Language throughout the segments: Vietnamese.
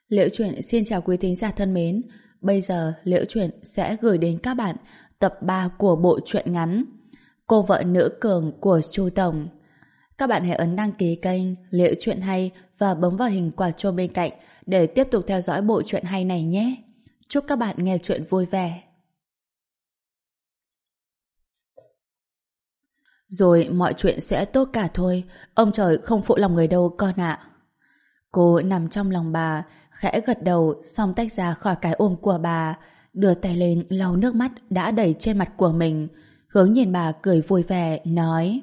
Liễu Chuyện xin chào quý thính giả thân mến. Bây giờ Liễu Chuyện sẽ gửi đến các bạn tập 3 của bộ truyện ngắn Cô vợ nữ cường của Chu Tổng. Các bạn hãy ấn đăng ký kênh Liễu Chuyện Hay và bấm vào hình quả chuông bên cạnh để tiếp tục theo dõi bộ truyện hay này nhé. Chúc các bạn nghe truyện vui vẻ. Rồi mọi chuyện sẽ tốt cả thôi. Ông trời không phụ lòng người đâu con ạ. Cô nằm trong lòng bà, khẽ gật đầu xong tách ra khỏi cái ôm của bà, đưa tay lên lau nước mắt đã đầy trên mặt của mình, hướng nhìn bà cười vui vẻ, nói: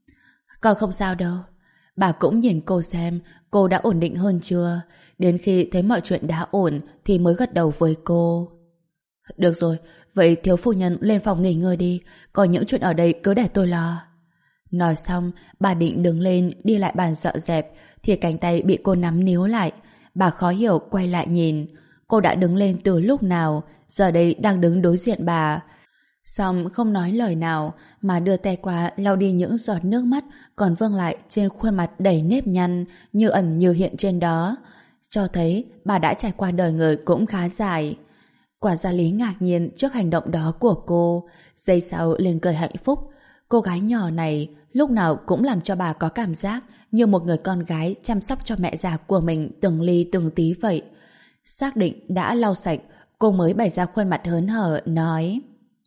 Con không sao đâu. Bà cũng nhìn cô xem cô đã ổn định hơn chưa. Đến khi thấy mọi chuyện đã ổn thì mới gật đầu với cô. Được rồi, vậy thiếu phu nhân lên phòng nghỉ ngơi đi, còn những chuyện ở đây cứ để tôi lo. Nói xong, bà định đứng lên đi lại bàn dọn dẹp thì cánh tay bị cô nắm níu lại. Bà khó hiểu quay lại nhìn. Cô đã đứng lên từ lúc nào, giờ đây đang đứng đối diện bà. Xong không nói lời nào mà đưa tay qua lau đi những giọt nước mắt còn vương lại trên khuôn mặt đầy nếp nhăn như ẩn như hiện trên đó. Cho thấy bà đã trải qua đời người cũng khá dài. Quả gia Lý ngạc nhiên trước hành động đó của cô, giây sau liền cười hạnh phúc. Cô gái nhỏ này lúc nào cũng làm cho bà có cảm giác như một người con gái chăm sóc cho mẹ già của mình từng ly từng tí vậy. Xác định đã lau sạch, cô mới bày ra khuôn mặt hớn hở, nói: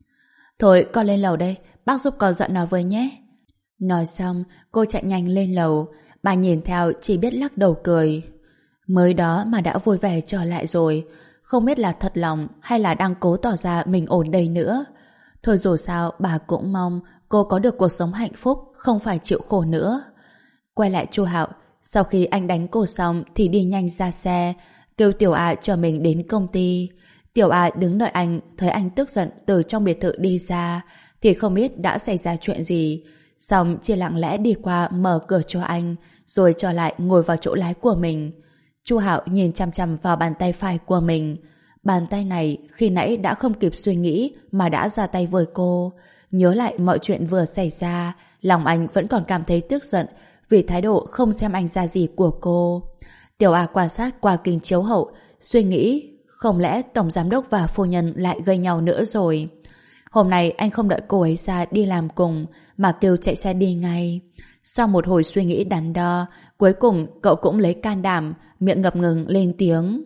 Thôi con lên lầu đây, bác giúp con dọn nó với nhé. Nói xong, cô chạy nhanh lên lầu. Bà nhìn theo chỉ biết lắc đầu cười. Mới đó mà đã vui vẻ trở lại rồi. Không biết là thật lòng hay là đang cố tỏ ra mình ổn đây nữa. Thôi dù sao bà cũng mong cô có được cuộc sống hạnh phúc, không phải chịu khổ nữa. Quay lại Chu Hạo, sau khi anh đánh cô xong thì đi nhanh ra xe, kêu Tiểu A chở mình đến công ty. Tiểu A đứng đợi anh, thấy anh tức giận từ trong biệt thự đi ra thì không biết đã xảy ra chuyện gì. Xong chỉ lặng lẽ đi qua mở cửa cho anh, rồi trở lại ngồi vào chỗ lái của mình. Chu Hạo nhìn chằm chằm vào bàn tay phải của mình. Bàn tay này khi nãy đã không kịp suy nghĩ mà đã ra tay với cô. Nhớ lại mọi chuyện vừa xảy ra, lòng anh vẫn còn cảm thấy tức giận vì thái độ không xem anh ra gì của cô. Tiểu A quan sát qua kính chiếu hậu, suy nghĩ không lẽ tổng giám đốc và phu nhân lại gây nhau nữa rồi. Hôm nay anh không đợi cô ấy ra đi làm cùng mà kêu chạy xe đi ngay. Sau một hồi suy nghĩ đắn đo, cuối cùng cậu cũng lấy can đảm, miệng ngập ngừng lên tiếng: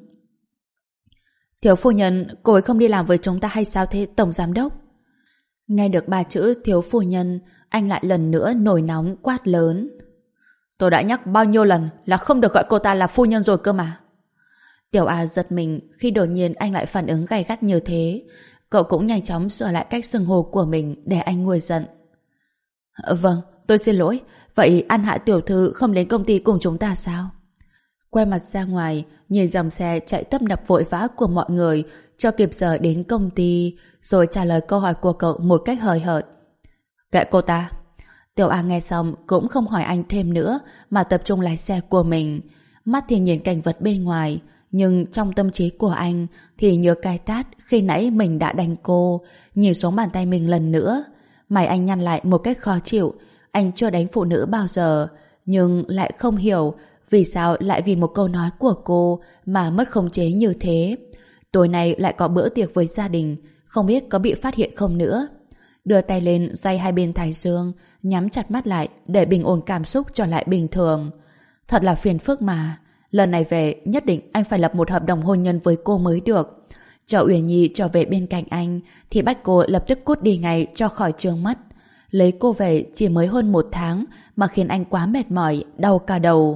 Thiếu phu nhân, cô ấy không đi làm với chúng ta hay sao thế tổng giám đốc? Nghe được ba chữ thiếu phu nhân, anh lại lần nữa nổi nóng quát lớn: Tôi đã nhắc bao nhiêu lần là không được gọi cô ta là phu nhân rồi cơ mà. Tiểu A giật mình khi đột nhiên anh lại phản ứng gay gắt như thế. Cậu cũng nhanh chóng sửa lại cách xưng hô của mình để anh nguôi giận. Vâng, tôi xin lỗi. Vậy An Hạ tiểu thư không đến công ty cùng chúng ta sao? Quay mặt ra ngoài, nhìn dòng xe chạy tấp nập vội vã của mọi người cho kịp giờ đến công ty, rồi trả lời câu hỏi của cậu một cách hời hợt. Kệ cô ta. Tiểu A nghe xong cũng không hỏi anh thêm nữa mà tập trung lái xe của mình. Mắt thì nhìn cảnh vật bên ngoài, nhưng trong tâm trí của anh thì nhớ cái tát khi nãy mình đã đánh cô, nhìn xuống bàn tay mình lần nữa. Mày anh nhăn lại một cách khó chịu. Anh chưa đánh phụ nữ bao giờ, nhưng lại không hiểu vì sao lại vì một câu nói của cô mà mất khống chế như thế. Tối nay lại có bữa tiệc với gia đình, không biết có bị phát hiện không nữa. Đưa tay lên day hai bên thái dương, nhắm chặt mắt lại để bình ổn cảm xúc trở lại bình thường. Thật là phiền phức mà. Lần này về nhất định anh phải lập một hợp đồng hôn nhân với cô mới được. Chờ Uyển Nhi trở về bên cạnh anh thì bắt cô lập tức cút đi ngay cho khỏi trương mắt. Lấy cô về chỉ mới hơn 1 tháng mà khiến anh quá mệt mỏi, đau cả đầu.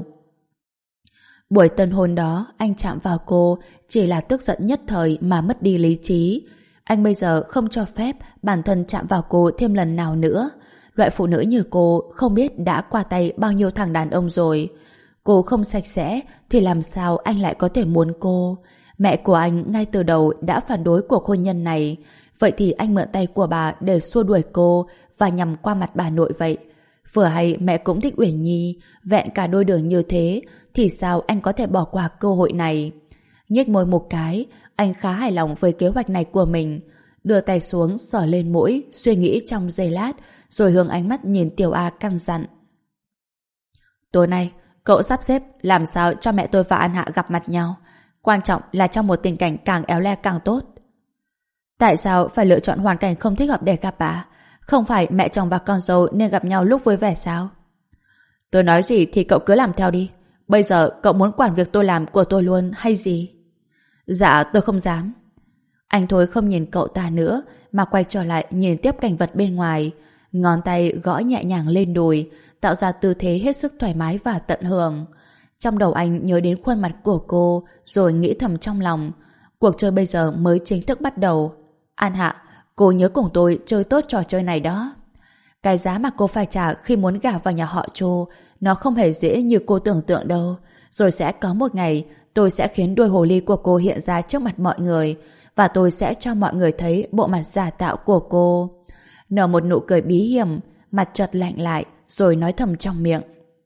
Buổi tân hôn đó anh chạm vào cô chỉ là tức giận nhất thời mà mất đi lý trí. Anh bây giờ không cho phép bản thân chạm vào cô thêm lần nào nữa. Loại phụ nữ như cô không biết đã qua tay bao nhiêu thằng đàn ông rồi. Cô không sạch sẽ thì làm sao anh lại có thể muốn cô? Mẹ của anh ngay từ đầu đã phản đối cuộc hôn nhân này. Vậy thì anh mượn tay của bà để xua đuổi cô và nhằm qua mặt bà nội vậy. Vừa hay mẹ cũng thích Uyển Nhi, vẹn cả đôi đường như thế thì sao anh có thể bỏ qua cơ hội này? Nhếch môi một cái, anh khá hài lòng với kế hoạch này của mình. Đưa tay xuống sờ lên mũi, suy nghĩ trong giây lát, rồi hướng ánh mắt nhìn Tiểu A căn dặn. Tối nay, cậu sắp xếp làm sao cho mẹ tôi và An Hạ gặp mặt nhau. Quan trọng là trong một tình cảnh càng éo le càng tốt. Tại sao phải lựa chọn hoàn cảnh không thích hợp để gặp bà? Không phải mẹ chồng và con dâu nên gặp nhau lúc vui vẻ sao? Tôi nói gì thì cậu cứ làm theo đi. Bây giờ cậu muốn quản việc tôi làm của tôi luôn hay gì? Dạ tôi không dám. Anh Thôi không nhìn cậu ta nữa mà quay trở lại nhìn tiếp cảnh vật bên ngoài. Ngón tay gõ nhẹ nhàng lên đùi, tạo ra tư thế hết sức thoải mái và tận hưởng. Trong đầu anh nhớ đến khuôn mặt của cô rồi nghĩ thầm trong lòng. Cuộc chơi bây giờ mới chính thức bắt đầu. An Hạ, cô nhớ cùng tôi chơi tốt trò chơi này đó. Cái giá mà cô phải trả khi muốn gả vào nhà họ Chu, nó không hề dễ như cô tưởng tượng đâu. Rồi sẽ có một ngày tôi sẽ khiến đuôi hồ ly của cô hiện ra trước mặt mọi người, và tôi sẽ cho mọi người thấy bộ mặt giả tạo của cô. Nở một nụ cười bí hiểm, mặt chợt lạnh lại rồi nói thầm trong miệng.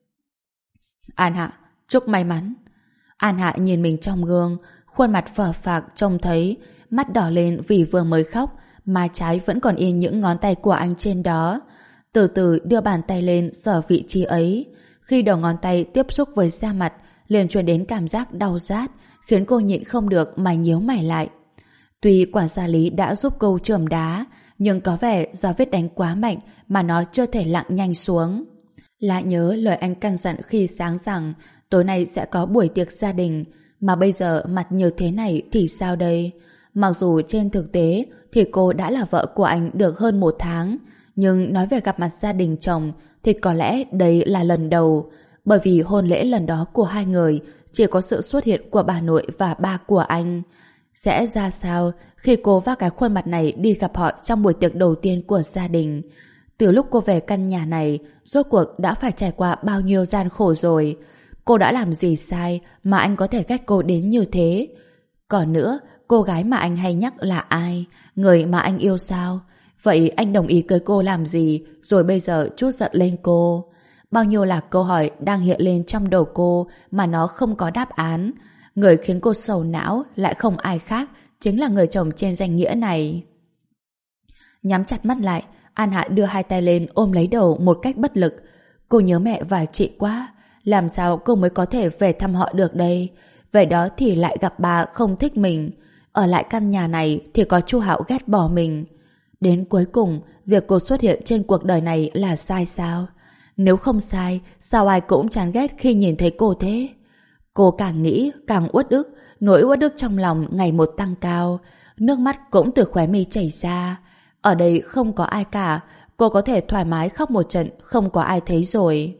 An Hạ, chúc may mắn. An Hạ nhìn mình trong gương, khuôn mặt phờ phạc trông thấy, mắt đỏ lên vì vừa mới khóc, má trái vẫn còn in những ngón tay của anh trên đó. Từ từ đưa bàn tay lên sờ vị trí ấy. Khi đầu ngón tay tiếp xúc với da mặt, liền truyền đến cảm giác đau rát, khiến cô nhịn không được mà nhíu mày lại. Tuy quản gia Lý đã giúp cô chườm đá, nhưng có vẻ do vết đánh quá mạnh mà nó chưa thể lặng nhanh xuống. Lại nhớ lời anh căn dặn khi sáng rằng tối nay sẽ có buổi tiệc gia đình, mà bây giờ mặt như thế này thì sao đây? Mặc dù trên thực tế thì cô đã là vợ của anh được hơn 1 tháng, nhưng nói về gặp mặt gia đình chồng thì có lẽ đây là lần đầu, bởi vì hôn lễ lần đó của hai người chỉ có sự xuất hiện của bà nội và ba của anh. Sẽ ra sao khi cô vác cái khuôn mặt này đi gặp họ trong buổi tiệc đầu tiên của gia đình? Từ lúc cô về căn nhà này, rốt cuộc đã phải trải qua bao nhiêu gian khổ rồi. Cô đã làm gì sai mà anh có thể ghét cô đến như thế? Còn nữa, cô gái mà anh hay nhắc là ai? Người mà anh yêu sao? Vậy anh đồng ý cưới cô làm gì rồi bây giờ trút giận lên cô? Bao nhiêu là câu hỏi đang hiện lên trong đầu cô mà nó không có đáp án. Người khiến cô sầu não lại không ai khác, chính là người chồng trên danh nghĩa này. Nhắm chặt mắt lại, An Hạ đưa hai tay lên ôm lấy đầu một cách bất lực. Cô nhớ mẹ và chị quá. Làm sao cô mới có thể về thăm họ được đây? Vậy đó thì lại gặp bà không thích mình. Ở lại căn nhà này thì có Chu Hạo ghét bỏ mình. Đến cuối cùng, việc cô xuất hiện trên cuộc đời này là sai sao? Nếu không sai, sao ai cũng chán ghét khi nhìn thấy cô thế? Cô càng nghĩ càng uất ức, nỗi uất ức trong lòng ngày một tăng cao. Nước mắt cũng từ khóe mi chảy ra. Ở đây không có ai cả, cô có thể thoải mái khóc một trận, không có ai thấy rồi.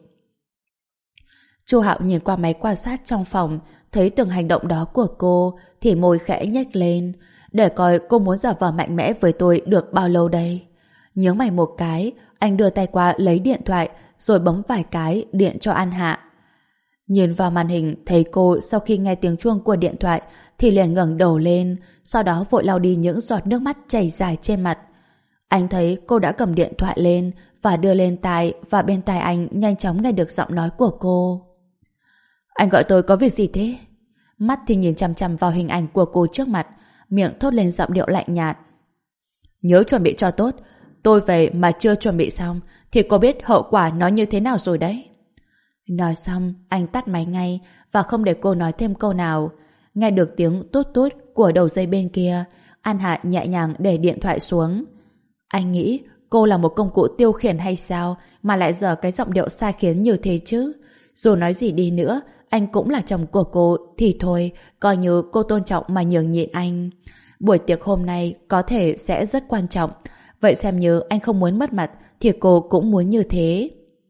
Chu Hạo nhìn qua máy quan sát trong phòng, thấy từng hành động đó của cô thì môi khẽ nhếch lên, để coi cô muốn giả vờ mạnh mẽ với tôi được bao lâu đây. Nhướng mày một cái, anh đưa tay qua lấy điện thoại rồi bấm vài cái điện cho An Hạ. Nhìn vào màn hình thấy cô sau khi nghe tiếng chuông của điện thoại thì liền ngẩng đầu lên, sau đó vội lau đi những giọt nước mắt chảy dài trên mặt. Anh thấy cô đã cầm điện thoại lên và đưa lên tai, và bên tai anh nhanh chóng nghe được giọng nói của cô. Anh gọi tôi có việc gì thế? Mắt thì nhìn chằm chằm vào hình ảnh của cô trước mặt, miệng thốt lên giọng điệu lạnh nhạt. Nhớ chuẩn bị cho tốt, tôi về mà chưa chuẩn bị xong thì cô biết hậu quả nó như thế nào rồi đấy. Nói xong, anh tắt máy ngay và không để cô nói thêm câu nào. Nghe được tiếng tút tút của đầu dây bên kia, An Hạ nhẹ nhàng để điện thoại xuống. Anh nghĩ cô là một công cụ tiêu khiển hay sao mà lại dở cái giọng điệu sai khiến như thế chứ? Dù nói gì đi nữa, anh cũng là chồng của cô thì thôi, coi như cô tôn trọng mà nhường nhịn anh. Buổi tiệc hôm nay có thể sẽ rất quan trọng, vậy xem như anh không muốn mất mặt thì cô cũng muốn như thế.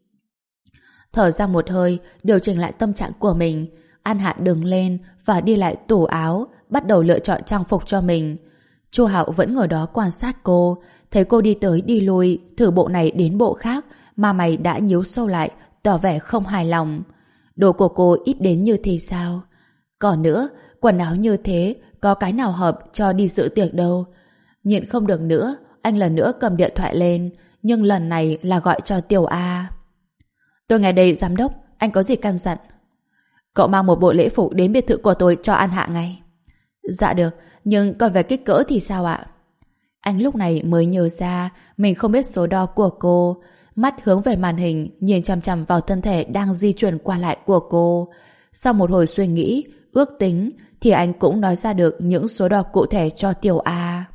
Thở ra một hơi, điều chỉnh lại tâm trạng của mình, An Hạ đứng lên và đi lại tủ áo, bắt đầu lựa chọn trang phục cho mình. Chu Hạo vẫn ngồi đó quan sát cô, thấy cô đi tới đi lui, thử bộ này đến bộ khác, mà mày đã nhíu sâu lại, tỏ vẻ không hài lòng. Đồ của cô ít đến như thế sao? Còn nữa, quần áo như thế, có cái nào hợp cho đi dự tiệc đâu. Nhịn không được nữa, anh lần nữa cầm điện thoại lên, nhưng lần này là gọi cho Tiểu A. Tôi nghe đây giám đốc, anh có gì căn dặn? Cậu mang một bộ lễ phục đến biệt thự của tôi cho An Hạ ngay. Dạ được, nhưng còn về kích cỡ thì sao ạ? Anh lúc này mới nhớ ra mình không biết số đo của cô. Mắt hướng về màn hình, nhìn chằm chằm vào thân thể đang di chuyển qua lại của cô. Sau một hồi suy nghĩ, ước tính thì anh cũng nói ra được những số đo cụ thể cho Tiểu A.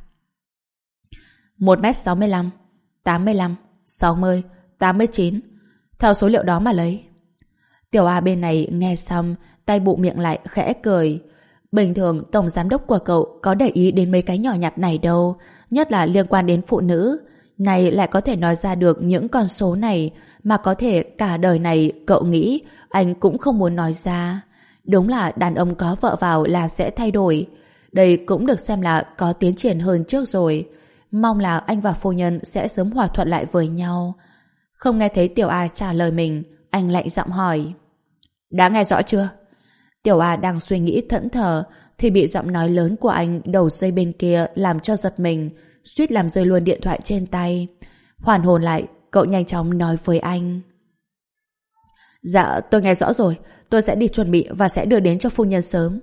1m65, 85, 60, 89. Theo số liệu đó mà lấy. Tiểu A bên này nghe xong, tay bụng miệng lại khẽ cười. Bình thường tổng giám đốc của cậu có để ý đến mấy cái nhỏ nhặt này đâu, nhất là liên quan đến phụ nữ. Này lại có thể nói ra được những con số này mà có thể cả đời này cậu nghĩ anh cũng không muốn nói ra. Đúng là đàn ông có vợ vào là sẽ thay đổi. Đây cũng được xem là có tiến triển hơn trước rồi. Mong là anh và phu nhân sẽ sớm hòa thuận lại với nhau. Không nghe thấy Tiểu A trả lời mình, anh lạnh giọng hỏi. Đã nghe rõ chưa? Tiểu A đang suy nghĩ thẫn thờ thì bị giọng nói lớn của anh đầu dây bên kia làm cho giật mình, suýt làm rơi luôn điện thoại trên tay. Hoàn hồn lại, cậu nhanh chóng nói với anh. Dạ, tôi nghe rõ rồi. Tôi sẽ đi chuẩn bị và sẽ đưa đến cho phu nhân sớm.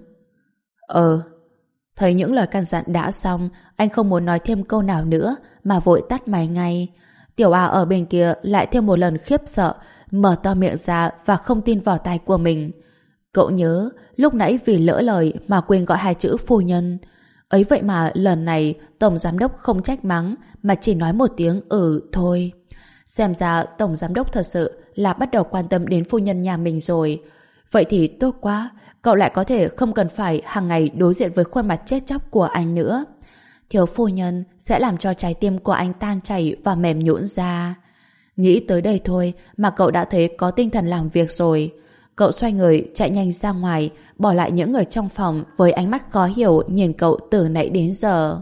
Thấy những lời căn dặn đã xong, anh không muốn nói thêm câu nào nữa mà vội tắt máy ngay. Tiểu A ở bên kia lại thêm một lần khiếp sợ, mở to miệng ra và không tin vào tai của mình. Cậu nhớ lúc nãy vì lỡ lời mà quên gọi hai chữ phu nhân. Ấy vậy mà lần này tổng giám đốc không trách mắng mà chỉ nói một tiếng thôi. Xem ra tổng giám đốc thật sự là bắt đầu quan tâm đến phu nhân nhà mình rồi. Vậy thì tốt quá, cậu lại có thể không cần phải hàng ngày đối diện với khuôn mặt chết chóc của anh nữa. Thiếu phu nhân sẽ làm cho trái tim của anh tan chảy và mềm nhũn ra. Nghĩ tới đây thôi mà cậu đã thấy có tinh thần làm việc rồi. Cậu xoay người chạy nhanh ra ngoài, bỏ lại những người trong phòng với ánh mắt khó hiểu nhìn cậu từ nãy đến giờ.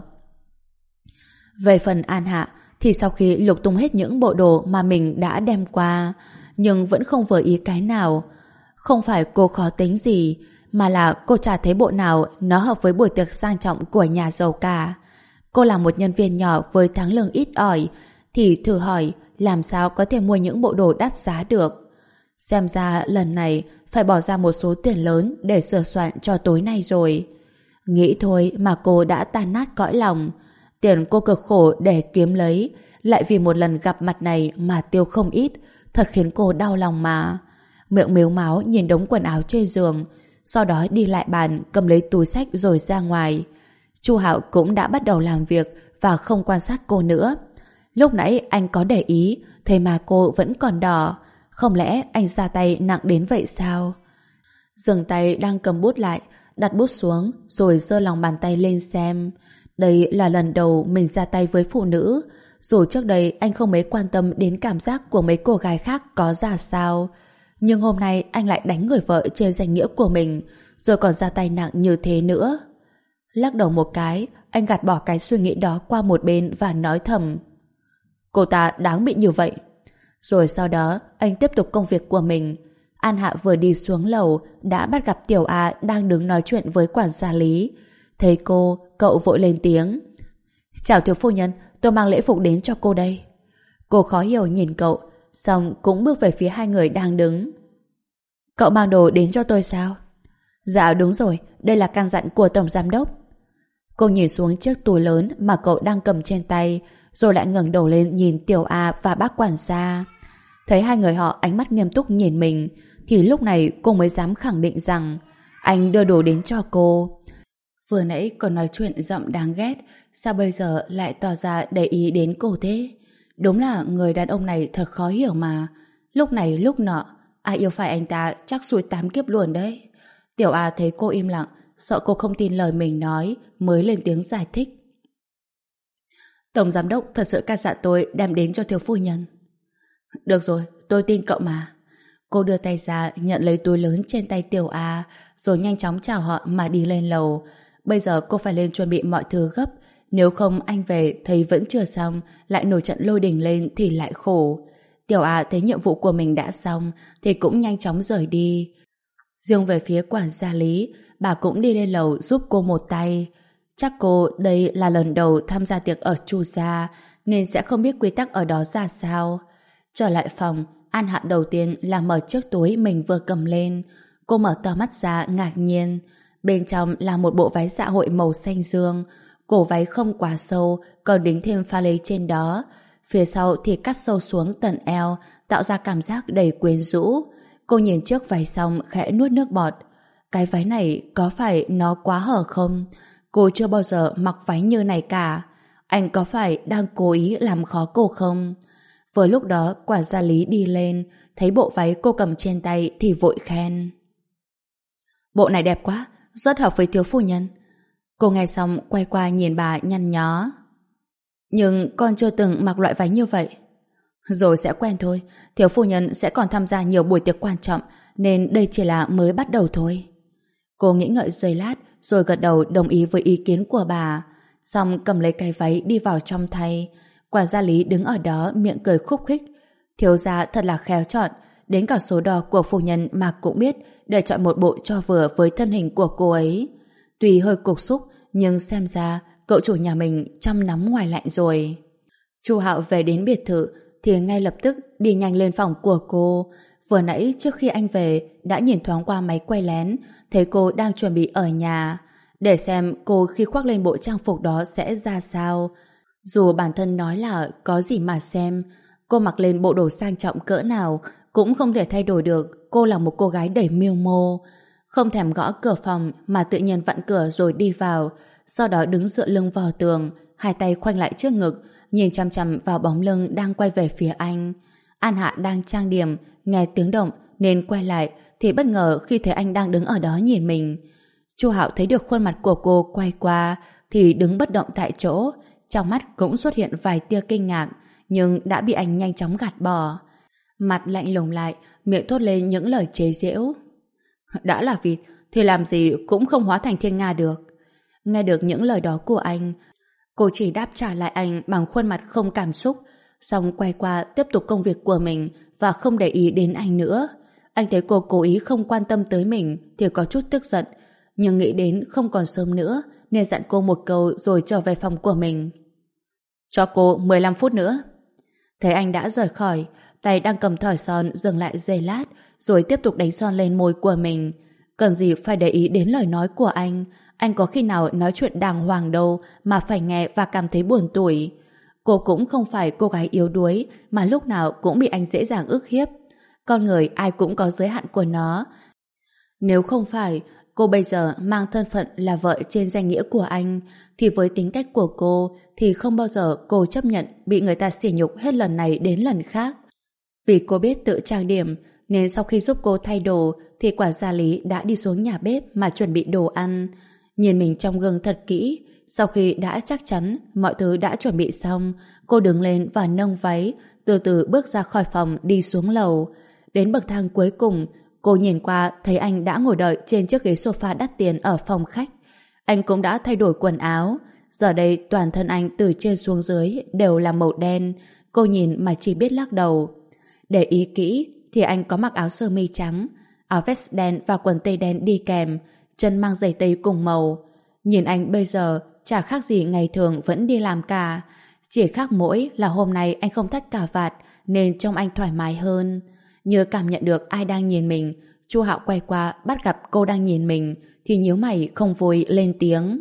Về phần An Hạ thì sau khi lục tung hết những bộ đồ mà mình đã đem qua, nhưng vẫn không vừa ý cái nào. Không phải cô khó tính gì, mà là cô chả thấy bộ nào nó hợp với buổi tiệc sang trọng của nhà giàu cả. Cô là một nhân viên nhỏ với tháng lương ít ỏi, thì thử hỏi làm sao có thể mua những bộ đồ đắt giá được. Xem ra lần này phải bỏ ra một số tiền lớn để sửa soạn cho tối nay rồi. Nghĩ thôi mà cô đã tan nát cõi lòng. Tiền cô cực khổ để kiếm lấy, lại vì một lần gặp mặt này mà tiêu không ít, thật khiến cô đau lòng mà. Miệng mếu máo nhìn đống quần áo trên giường, sau đó đi lại bàn cầm lấy túi xách rồi ra ngoài. Chu Hạo cũng đã bắt đầu làm việc và không quan sát cô nữa. Lúc nãy anh có để ý, thế mà cô vẫn còn đỏ. Không lẽ anh ra tay nặng đến vậy sao? Dừng tay đang cầm bút lại, đặt bút xuống rồi giơ lòng bàn tay lên xem. Đây là lần đầu mình ra tay với phụ nữ. Dù trước đây anh không mấy quan tâm đến cảm giác của mấy cô gái khác có ra sao, nhưng hôm nay anh lại đánh người vợ trên danh nghĩa của mình, rồi còn ra tay nặng như thế nữa. Lắc đầu một cái, anh gạt bỏ cái suy nghĩ đó qua một bên và nói thầm: cô ta đáng bị như vậy. Rồi sau đó anh tiếp tục công việc của mình. An Hạ vừa đi xuống lầu đã bắt gặp Tiểu A đang đứng nói chuyện với quản gia Lý. Thấy cô, cậu vội lên tiếng: chào thiếu phu nhân, tôi mang lễ phục đến cho cô đây. Cô khó hiểu nhìn cậu, xong cũng bước về phía hai người đang đứng. Cậu mang đồ đến cho tôi sao? Dạ đúng rồi, đây là căn dặn của tổng giám đốc. Cô nhìn xuống chiếc túi lớn mà cậu đang cầm trên tay, rồi lại ngẩng đầu lên nhìn Tiểu A và bác quản gia. Thấy hai người họ ánh mắt nghiêm túc nhìn mình, thì lúc này cô mới dám khẳng định rằng anh đưa đồ đến cho cô. Vừa nãy còn nói chuyện giọng đáng ghét, sao bây giờ lại tỏ ra để ý đến cô thế? Đúng là người đàn ông này thật khó hiểu mà. Lúc này lúc nọ, ai yêu phải anh ta chắc xui 8 kiếp luôn đấy. Tiểu A thấy cô im lặng, sợ cô không tin lời mình nói, mới lên tiếng giải thích. Tổng giám đốc thật sự căn dặn tôi đem đến cho thiếu phu nhân. Được rồi, tôi tin cậu mà. Cô đưa tay ra nhận lấy túi lớn trên tay Tiểu A, rồi nhanh chóng chào họ mà đi lên lầu. Bây giờ cô phải lên chuẩn bị mọi thứ gấp, nếu không anh về thấy vẫn chưa xong, lại nổi trận lôi đình lên thì lại khổ. Tiểu A thấy nhiệm vụ của mình đã xong thì cũng nhanh chóng rời đi. Riêng về phía quản gia Lý, bà cũng đi lên lầu giúp cô một tay. Chắc cô đây là lần đầu tham gia tiệc ở Chu gia, nên sẽ không biết quy tắc ở đó ra sao. Trở lại phòng, An Hạ đầu tiên là mở chiếc túi mình vừa cầm lên. Cô mở to mắt ra ngạc nhiên. Bên trong là một bộ váy dạ hội màu xanh dương. Cổ váy không quá sâu, còn đính thêm pha lê trên đó. Phía sau thì cắt sâu xuống tận eo, tạo ra cảm giác đầy quyến rũ. Cô nhìn chiếc váy xong khẽ nuốt nước bọt. cái váy này có phải nó quá hở không? Cô chưa bao giờ mặc váy như này cả. Anh có phải đang cố ý làm khó cô không? Vừa lúc đó Quả Gia Lý đi lên, thấy bộ váy cô cầm trên tay thì vội khen. Bộ này đẹp quá, rất hợp với thiếu phu nhân. Cô nghe xong quay qua nhìn bà nhăn nhó. Nhưng con chưa từng mặc loại váy như vậy. Rồi sẽ quen thôi, thiếu phu nhân sẽ còn tham gia nhiều buổi tiệc quan trọng, nên đây chỉ là mới bắt đầu thôi. Cô nghĩ ngợi giây lát rồi gật đầu đồng ý với ý kiến của bà, xong cầm lấy cái váy đi vào trong thay. Quản gia Lý đứng ở đó miệng cười khúc khích. Thiếu gia thật là khéo chọn, đến cả số đo của phu nhân mà cũng biết để chọn một bộ cho vừa với thân hình của cô ấy. Tuy hơi cục xúc, nhưng xem ra cậu chủ nhà mình trong nóng ngoài lạnh rồi. Chu Hạo về đến biệt thự thì ngay lập tức đi nhanh lên phòng của cô. Vừa nãy trước khi anh về đã nhìn thoáng qua máy quay lén, thấy cô đang chuẩn bị ở nhà, để xem cô khi khoác lên bộ trang phục đó sẽ ra sao. Dù bản thân nói là có gì mà xem, cô mặc lên bộ đồ sang trọng cỡ nào cũng không thể thay đổi được cô là một cô gái đầy mưu mô. Không thèm gõ cửa phòng mà tự nhiên vặn cửa rồi đi vào, sau đó đứng dựa lưng vào tường, hai tay khoanh lại trước ngực, nhìn chằm chằm vào bóng lưng đang quay về phía anh. An Hạ đang trang điểm, nghe tiếng động nên quay lại thì bất ngờ khi thấy anh đang đứng ở đó nhìn mình. Chu Hạo thấy được khuôn mặt của cô quay qua thì đứng bất động tại chỗ, trong mắt cũng xuất hiện vài tia kinh ngạc, nhưng đã bị anh nhanh chóng gạt bỏ. Mặt lạnh lùng lại, miệng thốt lên những lời chế giễu. Đã là vịt thì làm gì cũng không hóa thành thiên nga được. Nghe được những lời đó của anh, cô chỉ đáp trả lại anh bằng khuôn mặt không cảm xúc, xong quay qua tiếp tục công việc của mình và không để ý đến anh nữa. Anh thấy cô cố ý không quan tâm tới mình thì có chút tức giận, nhưng nghĩ đến không còn sớm nữa nên dặn cô một câu rồi trở về phòng của mình. Cho cô 15 phút nữa. Thấy anh đã rời khỏi, tay đang cầm thỏi son dừng lại giây lát rồi tiếp tục đánh son lên môi của mình. Cần gì phải để ý đến lời nói của anh có khi nào nói chuyện đàng hoàng đâu mà phải nghe và cảm thấy buồn tủi. Cô cũng không phải cô gái yếu đuối mà lúc nào cũng bị anh dễ dàng ức hiếp. Con người ai cũng có giới hạn của nó. Nếu không phải cô bây giờ mang thân phận là vợ trên danh nghĩa của anh, thì với tính cách của cô thì không bao giờ cô chấp nhận bị người ta sỉ nhục hết lần này đến lần khác. Vì cô biết tự trang điểm nên sau khi giúp cô thay đồ thì Quản gia Lý đã đi xuống nhà bếp mà chuẩn bị đồ ăn. Nhìn mình trong gương thật kỹ, sau khi đã chắc chắn mọi thứ đã chuẩn bị xong, cô đứng lên và nâng váy, từ từ bước ra khỏi phòng đi xuống lầu. Đến bậc thang cuối cùng, cô nhìn qua thấy anh đã ngồi đợi trên chiếc ghế sofa đắt tiền ở phòng khách. Anh cũng đã thay đổi quần áo. Giờ đây toàn thân anh từ trên xuống dưới đều là màu đen. Cô nhìn mà chỉ biết lắc đầu. Để ý kỹ thì anh có mặc áo sơ mi trắng, áo vest đen và quần tây đen đi kèm, chân mang giày tây cùng màu. Nhìn anh bây giờ chả khác gì ngày thường vẫn đi làm cả. Chỉ khác mỗi là hôm nay anh không thắt cà vạt nên trông anh thoải mái hơn. Như cảm nhận được ai đang nhìn mình, Chu Hạo quay qua bắt gặp cô đang nhìn mình thì nhíu mày không vui lên tiếng.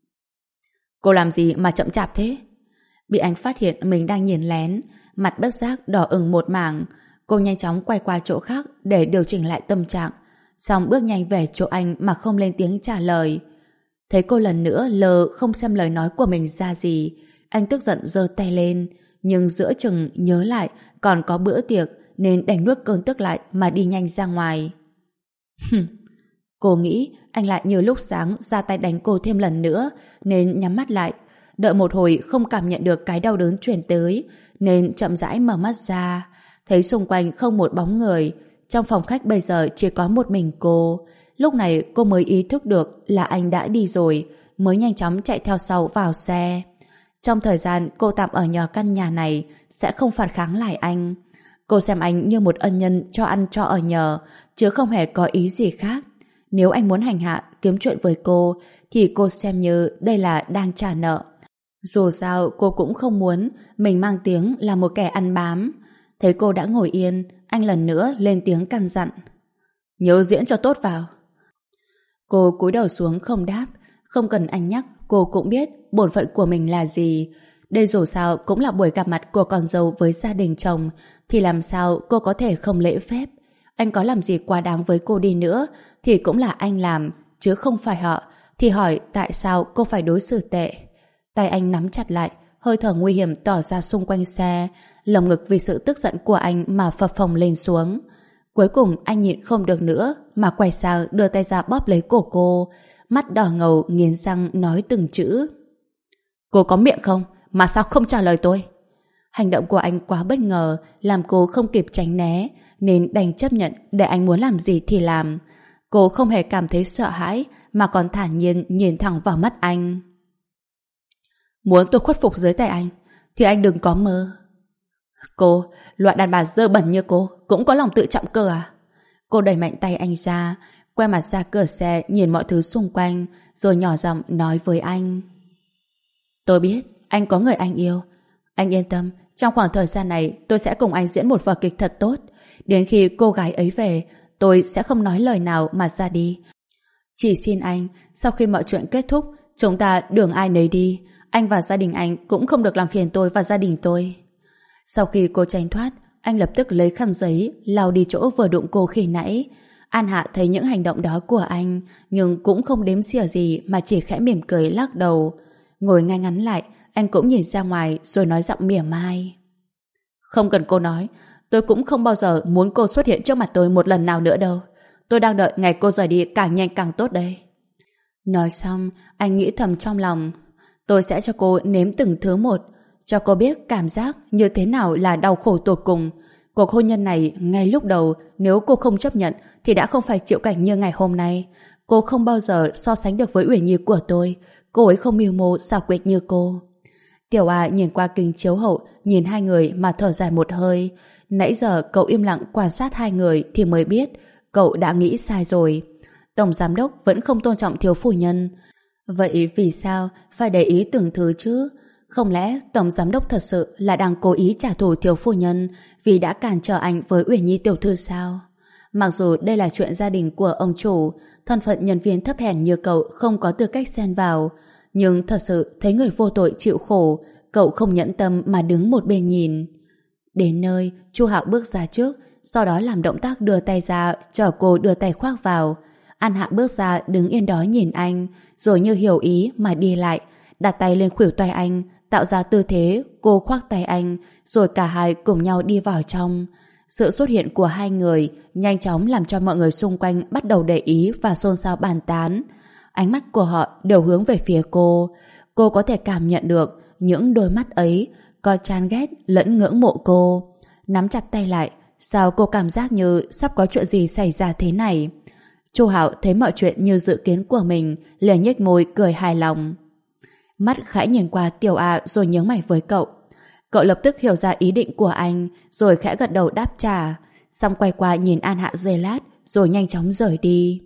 Cô làm gì mà chậm chạp thế? Bị anh phát hiện mình đang nhìn lén, mặt bất giác đỏ ửng một mảng. Cô nhanh chóng quay qua chỗ khác để điều chỉnh lại tâm trạng, xong bước nhanh về chỗ anh mà không lên tiếng trả lời. Thấy cô lần nữa lờ không xem lời nói của mình ra gì, anh tức giận giơ tay lên, nhưng giữa chừng nhớ lại còn có bữa tiệc nên đành nuốt cơn tức lại mà đi nhanh ra ngoài. Cô nghĩ anh lại như lúc sáng ra tay đánh cô thêm lần nữa nên nhắm mắt lại, đợi một hồi không cảm nhận được cái đau đớn truyền tới nên chậm rãi mở mắt ra, thấy xung quanh không một bóng người. Trong phòng khách bây giờ chỉ có một mình cô. Lúc này cô mới ý thức được là anh đã đi rồi, mới nhanh chóng chạy theo sau vào xe. Trong thời gian cô tạm ở nhờ căn nhà này sẽ không phản kháng lại anh. Cô xem anh như một ân nhân cho ăn cho ở nhờ, chứ không hề có ý gì khác. Nếu anh muốn hành hạ, kiếm chuyện với cô, thì cô xem như đây là đang trả nợ. Dù sao cô cũng không muốn mình mang tiếng là một kẻ ăn bám. Thấy cô đã ngồi yên, anh lần nữa lên tiếng căn dặn. Nhớ diễn cho tốt vào. Cô cúi đầu xuống không đáp. Không cần anh nhắc, cô cũng biết bổn phận của mình là gì. Đây dù sao cũng là buổi gặp mặt của con dâu với gia đình chồng, thì làm sao cô có thể không lễ phép. Anh có làm gì quá đáng với cô đi nữa thì cũng là anh làm, chứ không phải họ. Thì hỏi tại sao cô phải đối xử tệ? Tay anh nắm chặt lại, hơi thở nguy hiểm tỏ ra xung quanh xe, lồng ngực vì sự tức giận của anh mà phập phồng lên xuống. Cuối cùng anh nhịn không được nữa mà quay sang đưa tay ra bóp lấy cổ cô, mắt đỏ ngầu nghiến răng nói từng chữ. Cô có miệng không? Mà sao không trả lời tôi? Hành động của anh quá bất ngờ, làm cô không kịp tránh né, nên đành chấp nhận để anh muốn làm gì thì làm. Cô không hề cảm thấy sợ hãi, mà còn thản nhiên nhìn thẳng vào mắt anh. Muốn tôi khuất phục dưới tay anh, thì anh đừng có mơ. Cô, loại đàn bà dơ bẩn như cô, cũng có lòng tự trọng cơ à? Cô đẩy mạnh tay anh ra, quay mặt ra cửa xe nhìn mọi thứ xung quanh, rồi nhỏ giọng nói với anh. Tôi biết, anh có người anh yêu. Anh yên tâm, trong khoảng thời gian này tôi sẽ cùng anh diễn một vở kịch thật tốt. Đến khi cô gái ấy về, tôi sẽ không nói lời nào mà ra đi. Chỉ xin anh, sau khi mọi chuyện kết thúc, chúng ta đường ai nấy đi. Anh và gia đình anh cũng không được làm phiền tôi và gia đình tôi. Sau khi cô tránh thoát, anh lập tức lấy khăn giấy lau đi chỗ vừa đụng cô khi nãy. An Hạ thấy những hành động đó của anh, nhưng cũng không đếm xỉa gì mà chỉ khẽ mỉm cười lắc đầu. Ngồi ngay ngắn lại, anh cũng nhìn ra ngoài rồi nói giọng mỉa mai. Không cần cô nói, tôi cũng không bao giờ muốn cô xuất hiện trước mặt tôi một lần nào nữa đâu. Tôi đang đợi ngày cô rời đi càng nhanh càng tốt đây. Nói xong, anh nghĩ thầm trong lòng. Tôi sẽ cho cô nếm từng thứ một, cho cô biết cảm giác như thế nào là đau khổ tột cùng. Cuộc hôn nhân này, ngay lúc đầu, nếu cô không chấp nhận, thì đã không phải chịu cảnh như ngày hôm nay. Cô không bao giờ so sánh được với Uyển Nhi của tôi. Cô ấy không mưu mô xảo quyệt như cô. Tiểu A nhìn qua kính chiếu hậu, nhìn hai người mà thở dài một hơi. Nãy giờ cậu im lặng quan sát hai người thì mới biết cậu đã nghĩ sai rồi. Tổng giám đốc vẫn không tôn trọng thiếu phu nhân. Vậy vì sao phải để ý từng thứ chứ? Không lẽ tổng giám đốc thật sự là đang cố ý trả thù thiếu phu nhân vì đã cản trở anh với Uyển Nhi tiểu thư sao? Mặc dù đây là chuyện gia đình của ông chủ, thân phận nhân viên thấp hèn như cậu không có tư cách xen vào, nhưng thật sự thấy người vô tội chịu khổ, cậu không nhẫn tâm mà đứng một bên nhìn. Đến nơi, Chu Hạo bước ra trước, sau đó làm động tác đưa tay ra, chờ cô đưa tay khoác vào. An Hạ bước ra đứng yên đó nhìn anh, rồi như hiểu ý mà đi lại, đặt tay lên khuỷu tay anh, tạo ra tư thế cô khoác tay anh, rồi cả hai cùng nhau đi vào trong. Sự xuất hiện của hai người nhanh chóng làm cho mọi người xung quanh bắt đầu để ý và xôn xao bàn tán. Ánh mắt của họ đều hướng về phía cô. Cô có thể cảm nhận được những đôi mắt ấy có chán ghét lẫn ngưỡng mộ cô. Nắm chặt tay lại, sao cô cảm giác như sắp có chuyện gì xảy ra thế này? Chu Hạo thấy mọi chuyện như dự kiến của mình, liền nhếch môi cười hài lòng. Mắt khẽ nhìn qua Tiểu A rồi nhướng mày với cậu. Cậu lập tức hiểu ra ý định của anh, rồi khẽ gật đầu đáp trả, xong quay qua nhìn An Hạ giây lát, rồi nhanh chóng rời đi.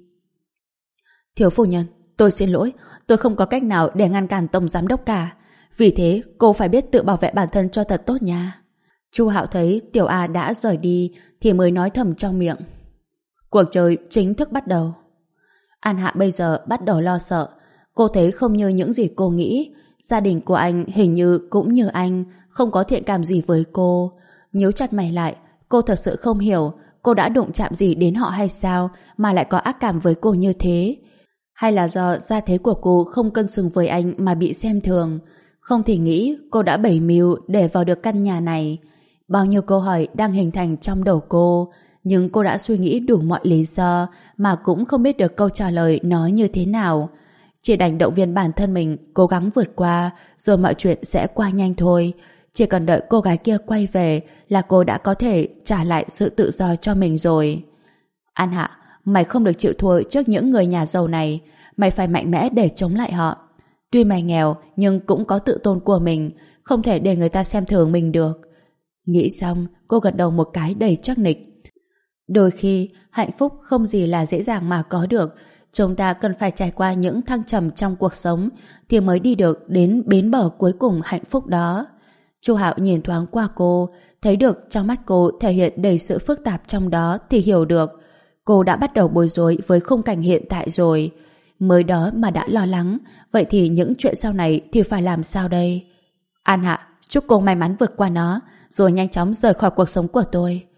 Thiếu phu nhân, tôi xin lỗi, tôi không có cách nào để ngăn cản tổng giám đốc cả. Vì thế, cô phải biết tự bảo vệ bản thân cho thật tốt nha. Chu Hạo thấy Tiểu A đã rời đi, thì mới nói thầm trong miệng. Cuộc chơi chính thức bắt đầu. An Hạ bây giờ bắt đầu lo sợ. Cô thấy không như những gì cô nghĩ. Gia đình của anh hình như cũng như anh, không có thiện cảm gì với cô. Nhíu chặt mày lại, cô thật sự không hiểu cô đã đụng chạm gì đến họ hay sao mà lại có ác cảm với cô như thế. Hay là do gia thế của cô không cân xứng với anh mà bị xem thường. Không thì nghĩ cô đã bày mưu để vào được căn nhà này. Bao nhiêu câu hỏi đang hình thành trong đầu cô, nhưng cô đã suy nghĩ đủ mọi lý do mà cũng không biết được câu trả lời nói như thế nào. Chỉ đành động viên bản thân mình cố gắng vượt qua, rồi mọi chuyện sẽ qua nhanh thôi. Chỉ cần đợi cô gái kia quay về là cô đã có thể trả lại sự tự do cho mình rồi. An Hạ, mày không được chịu thua trước những người nhà giàu này. Mày phải mạnh mẽ để chống lại họ. Tuy mày nghèo nhưng cũng có tự tôn của mình, không thể để người ta xem thường mình được. Nghĩ xong, cô gật đầu một cái đầy chắc nịch. Đôi khi, hạnh phúc không gì là dễ dàng mà có được. Chúng ta cần phải trải qua những thăng trầm trong cuộc sống thì mới đi được đến bến bờ cuối cùng hạnh phúc đó. Chu Hạo nhìn thoáng qua cô, thấy được trong mắt cô thể hiện đầy sự phức tạp trong đó thì hiểu được. Cô đã bắt đầu bối rối với khung cảnh hiện tại rồi. Mới đó mà đã lo lắng, vậy thì những chuyện sau này thì phải làm sao đây? An Hạ, chúc cô may mắn vượt qua nó, rồi nhanh chóng rời khỏi cuộc sống của tôi.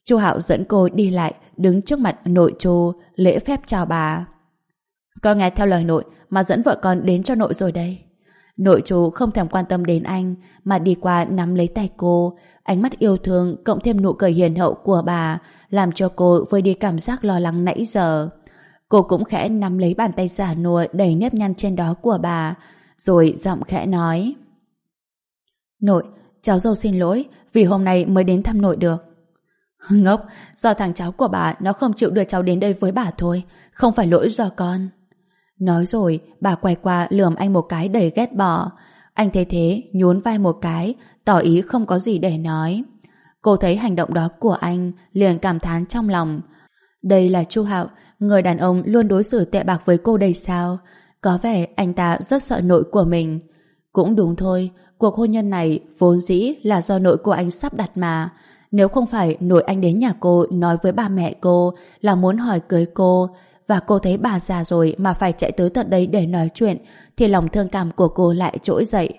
Chu Hạo dẫn cô đi lại, đứng trước mặt nội Chu, lễ phép chào bà. Con nghe theo lời nội mà dẫn vợ con đến cho nội rồi đây. Nội Chu không thèm quan tâm đến anh, mà đi qua nắm lấy tay cô, ánh mắt yêu thương cộng thêm nụ cười hiền hậu của bà, làm cho cô vơi đi cảm giác lo lắng nãy giờ. Cô cũng khẽ nắm lấy bàn tay già nua đầy nếp nhăn trên đó của bà, rồi giọng khẽ nói: Nội, cháu dâu xin lỗi vì hôm nay mới đến thăm nội được. Ngốc, do thằng cháu của bà nó không chịu đưa cháu đến đây với bà thôi, không phải lỗi do con. Nói rồi, bà quay qua lườm anh một cái đầy ghét bỏ. Anh thấy thế, nhún vai một cái, tỏ ý không có gì để nói. Cô thấy hành động đó của anh, liền cảm thán trong lòng. Đây là Chu Hạo, người đàn ông luôn đối xử tệ bạc với cô đây sao? Có vẻ anh ta rất sợ nội của mình. Cũng đúng thôi, cuộc hôn nhân này vốn dĩ là do nội của anh sắp đặt mà. Nếu không phải nội anh đến nhà cô nói với ba mẹ cô là muốn hỏi cưới cô, và cô thấy bà già rồi mà phải chạy tới tận đây để nói chuyện, thì lòng thương cảm của cô lại trỗi dậy.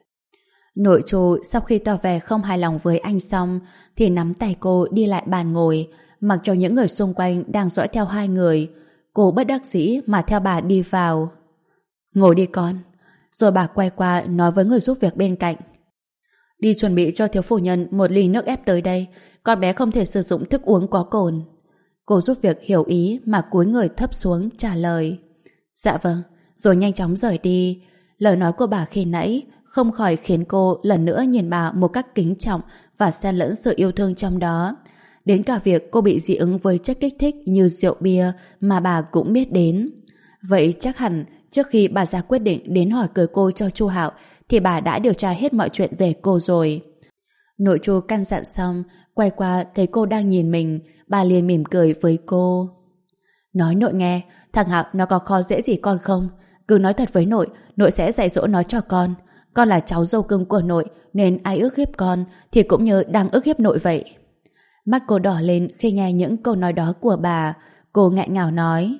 Nội Chu sau khi tỏ vẻ không hài lòng với anh xong thì nắm tay cô đi lại bàn ngồi, mặc cho những người xung quanh đang dõi theo hai người. Cô bất đắc dĩ mà theo bà đi vào. Ngồi đi con. Rồi bà quay qua nói với người giúp việc bên cạnh: Đi chuẩn bị cho thiếu phu nhân một ly nước ép tới đây, con bé không thể sử dụng thức uống có cồn. Cô giúp việc hiểu ý mà cúi người thấp xuống trả lời: Dạ vâng, rồi nhanh chóng rời đi. Lời nói của bà khi nãy không khỏi khiến cô lần nữa nhìn bà một cách kính trọng và xen lẫn sự yêu thương trong đó. Đến cả việc cô bị dị ứng với chất kích thích như rượu bia mà bà cũng biết đến. Vậy chắc hẳn trước khi bà ra quyết định đến hỏi cưới cô cho Chu Hạo thì bà đã điều tra hết mọi chuyện về cô rồi. Nội Chu căn dặn xong, quay qua thấy cô đang nhìn mình, bà liền mỉm cười với cô. Nói nội nghe, thằng Hạo nó có khó dễ gì con không? Cứ nói thật với nội, nội sẽ dạy dỗ nó cho con. Con là cháu dâu cưng của nội, nên ai ức hiếp con thì cũng như đang ức hiếp nội vậy. Mắt cô đỏ lên khi nghe những câu nói đó của bà. Cô nghẹn ngào nói: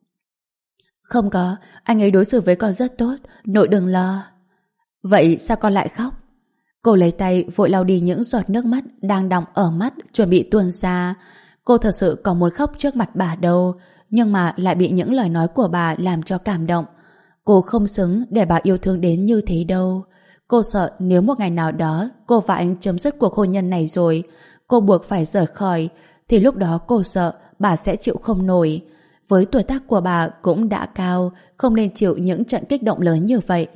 Không có, anh ấy đối xử với con rất tốt, nội đừng lo. Vậy sao con lại khóc? Cô lấy tay vội lau đi những giọt nước mắt đang đọng ở mắt chuẩn bị tuôn ra. Cô thật sự có muốn khóc trước mặt bà đâu, nhưng mà lại bị những lời nói của bà làm cho cảm động. Cô không xứng để bà yêu thương đến như thế đâu. Cô sợ nếu một ngày nào đó cô và anh chấm dứt cuộc hôn nhân này rồi, cô buộc phải rời khỏi, thì lúc đó cô sợ bà sẽ chịu không nổi. Với tuổi tác của bà cũng đã cao, không nên chịu những trận kích động lớn như vậy.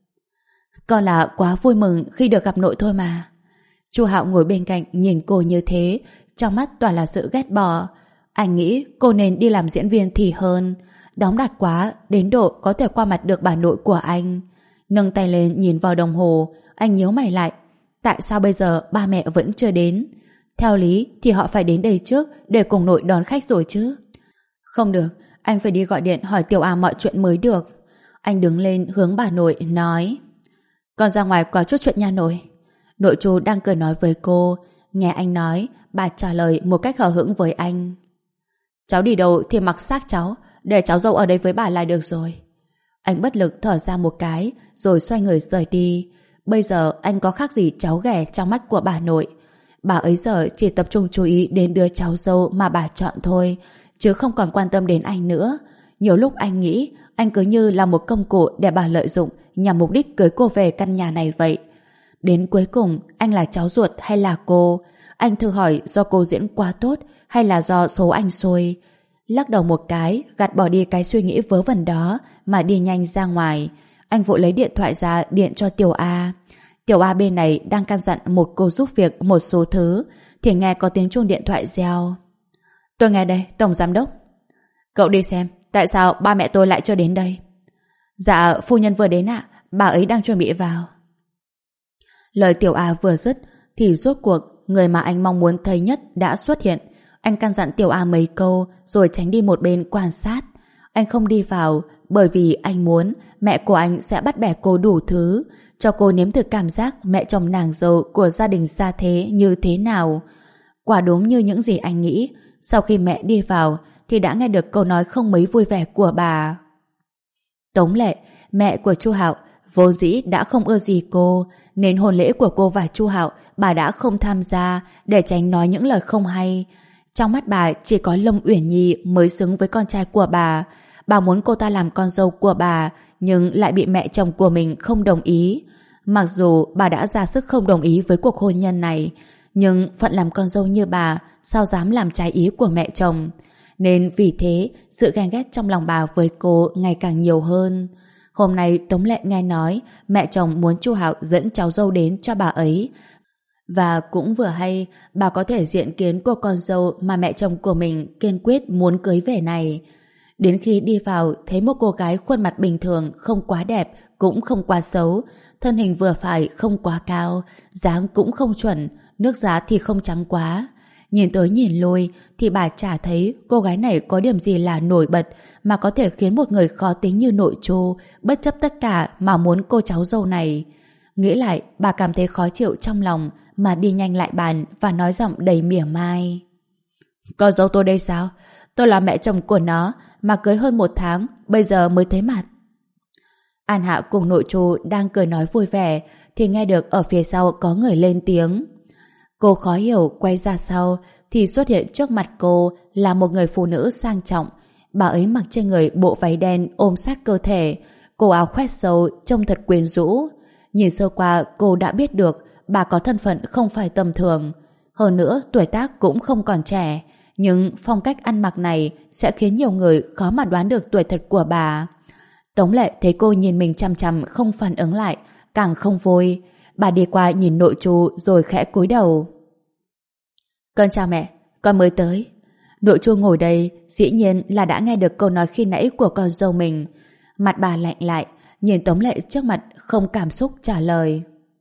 Con là quá vui mừng khi được gặp nội thôi mà. Chu Hạo ngồi bên cạnh nhìn cô như thế, trong mắt toàn là sự ghét bỏ. Anh nghĩ cô nên đi làm diễn viên thì hơn. Đóng đạt quá đến độ có thể qua mặt được bà nội của anh. Nâng tay lên nhìn vào đồng hồ, anh nhíu mày lại. Tại sao bây giờ ba mẹ vẫn chưa đến? Theo lý thì họ phải đến đây trước để cùng nội đón khách rồi chứ. Không được, anh phải đi gọi điện hỏi Tiểu A mọi chuyện mới được. Anh đứng lên hướng bà nội nói: Con ra ngoài có chút chuyện nha nội. Nội Chu đang cười nói với cô. Nghe anh nói, bà trả lời một cách hờ hững với anh: Cháu đi đâu thì mặc xác cháu, để cháu dâu ở đây với bà là được rồi. Anh bất lực thở ra một cái, rồi xoay người rời đi. Bây giờ anh có khác gì cháu ghẻ trong mắt của bà nội. Bà ấy giờ chỉ tập trung chú ý đến đứa cháu dâu mà bà chọn thôi, chứ không còn quan tâm đến anh nữa. Nhiều lúc anh nghĩ anh cứ như là một công cụ để bà lợi dụng nhằm mục đích cưới cô về căn nhà này vậy. Đến cuối cùng anh là cháu ruột hay là cô? Anh thử hỏi do cô diễn quá tốt hay là do số anh xui? Lắc đầu một cái, gạt bỏ đi cái suy nghĩ vớ vẩn đó mà đi nhanh ra ngoài. Anh vội lấy điện thoại ra điện cho Tiểu A. Tiểu A bên này đang căn dặn một cô giúp việc một số thứ, thì nghe có tiếng chuông điện thoại reo. Tôi nghe đây, Tổng Giám Đốc. Cậu đi xem, tại sao ba mẹ tôi lại chưa đến đây? Dạ, phu nhân vừa đến ạ, bà ấy đang chuẩn bị vào. Lời Tiểu A vừa dứt, thì rốt cuộc người mà anh mong muốn thấy nhất đã xuất hiện. Anh căn dặn Tiểu A mấy câu rồi tránh đi một bên quan sát. Anh không đi vào bởi vì anh muốn mẹ của anh sẽ bắt bẻ cô đủ thứ, cho cô nếm thử cảm giác mẹ chồng nàng dâu của gia đình gia thế như thế nào. Quả đúng như những gì anh nghĩ, sau khi mẹ đi vào thì đã nghe được câu nói không mấy vui vẻ của bà. Tống Lệ, mẹ của Chu Hạo, vốn dĩ đã không ưa gì cô, nên hôn lễ của cô và Chu Hạo bà đã không tham gia để tránh nói những lời không hay. Trong mắt bà chỉ có Lâm Uyển Nhi mới xứng với con trai của bà. Bà muốn cô ta làm con dâu của bà, nhưng lại bị mẹ chồng của mình không đồng ý. Mặc dù bà đã ra sức không đồng ý với cuộc hôn nhân này, nhưng phận làm con dâu như bà sao dám làm trái ý của mẹ chồng. Nên vì thế, sự ghen ghét trong lòng bà với cô ngày càng nhiều hơn. Hôm nay Tống Lệ nghe nói mẹ chồng muốn Chu Hạo dẫn cháu dâu đến cho bà ấy. Và cũng vừa hay bà có thể diện kiến cô con dâu mà mẹ chồng của mình kiên quyết muốn cưới về này. Đến khi đi vào thấy một cô gái khuôn mặt bình thường, không quá đẹp cũng không quá xấu, thân hình vừa phải, không quá cao, dáng cũng không chuẩn, nước da thì không trắng quá. Nhìn tới nhìn lui thì bà chả thấy cô gái này có điểm gì là nổi bật mà có thể khiến một người khó tính như nội Chu bất chấp tất cả mà muốn cô cháu dâu này. Nghĩ lại, bà cảm thấy khó chịu trong lòng mà đi nhanh lại bàn và nói giọng đầy mỉa mai. Con dâu tôi đây sao? Tôi là mẹ chồng của nó mà cưới hơn 1 tháng, bây giờ mới thấy mặt. An Hạ cùng nội Chu đang cười nói vui vẻ thì nghe được ở phía sau có người lên tiếng. Cô khó hiểu quay ra sau thì xuất hiện trước mặt cô là một người phụ nữ sang trọng. Bà ấy mặc trên người bộ váy đen ôm sát cơ thể, cổ áo khoét sâu trông thật quyến rũ. Nhìn sơ qua cô đã biết được bà có thân phận không phải tầm thường. Hơn nữa tuổi tác cũng không còn trẻ, nhưng phong cách ăn mặc này sẽ khiến nhiều người khó mà đoán được tuổi thật của bà. Tống Lệ thấy cô nhìn mình chằm chằm không phản ứng lại, càng không vui. Bà đi qua nhìn nội Chu rồi khẽ cúi đầu. Con chào mẹ, con mới tới. Nội Chu ngồi đây dĩ nhiên là đã nghe được câu nói khi nãy của con dâu mình. Mặt bà lạnh lại, nhìn Tống Lệ trước mặt không cảm xúc trả lời.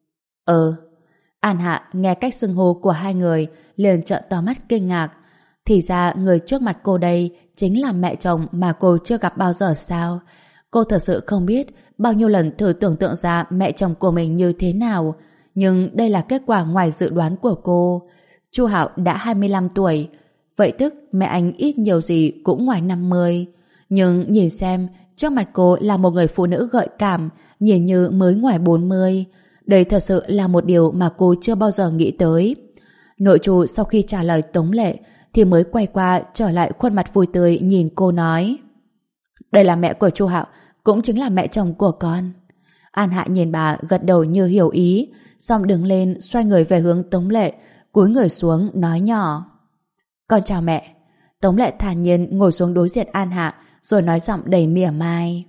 An Hạ nghe cách xưng hô của hai người liền trợn to mắt kinh ngạc. Thì ra người trước mặt cô đây chính là mẹ chồng mà cô chưa gặp bao giờ sao? Cô thật sự không biết bao nhiêu lần thử tưởng tượng ra mẹ chồng của mình như thế nào, nhưng đây là kết quả ngoài dự đoán của cô. Chu Hạo đã 25 tuổi, vậy tức mẹ anh ít nhiều gì cũng ngoài 50. Nhưng nhìn xem, trước mặt cô là một người phụ nữ gợi cảm, nhìn như mới ngoài 40. Đây thật sự là một điều mà cô chưa bao giờ nghĩ tới. Nội Chu sau khi trả lời Tống Lệ thì mới quay qua trở lại khuôn mặt vui tươi nhìn cô nói. Đây là mẹ của Chu Hạo, cũng chính là mẹ chồng của con. An Hạ nhìn bà gật đầu như hiểu ý, xong đứng lên xoay người về hướng Tống Lệ, cúi người xuống nói nhỏ. Con chào mẹ. Tống Lệ thản nhiên ngồi xuống đối diện An Hạ rồi nói giọng đầy mỉa mai.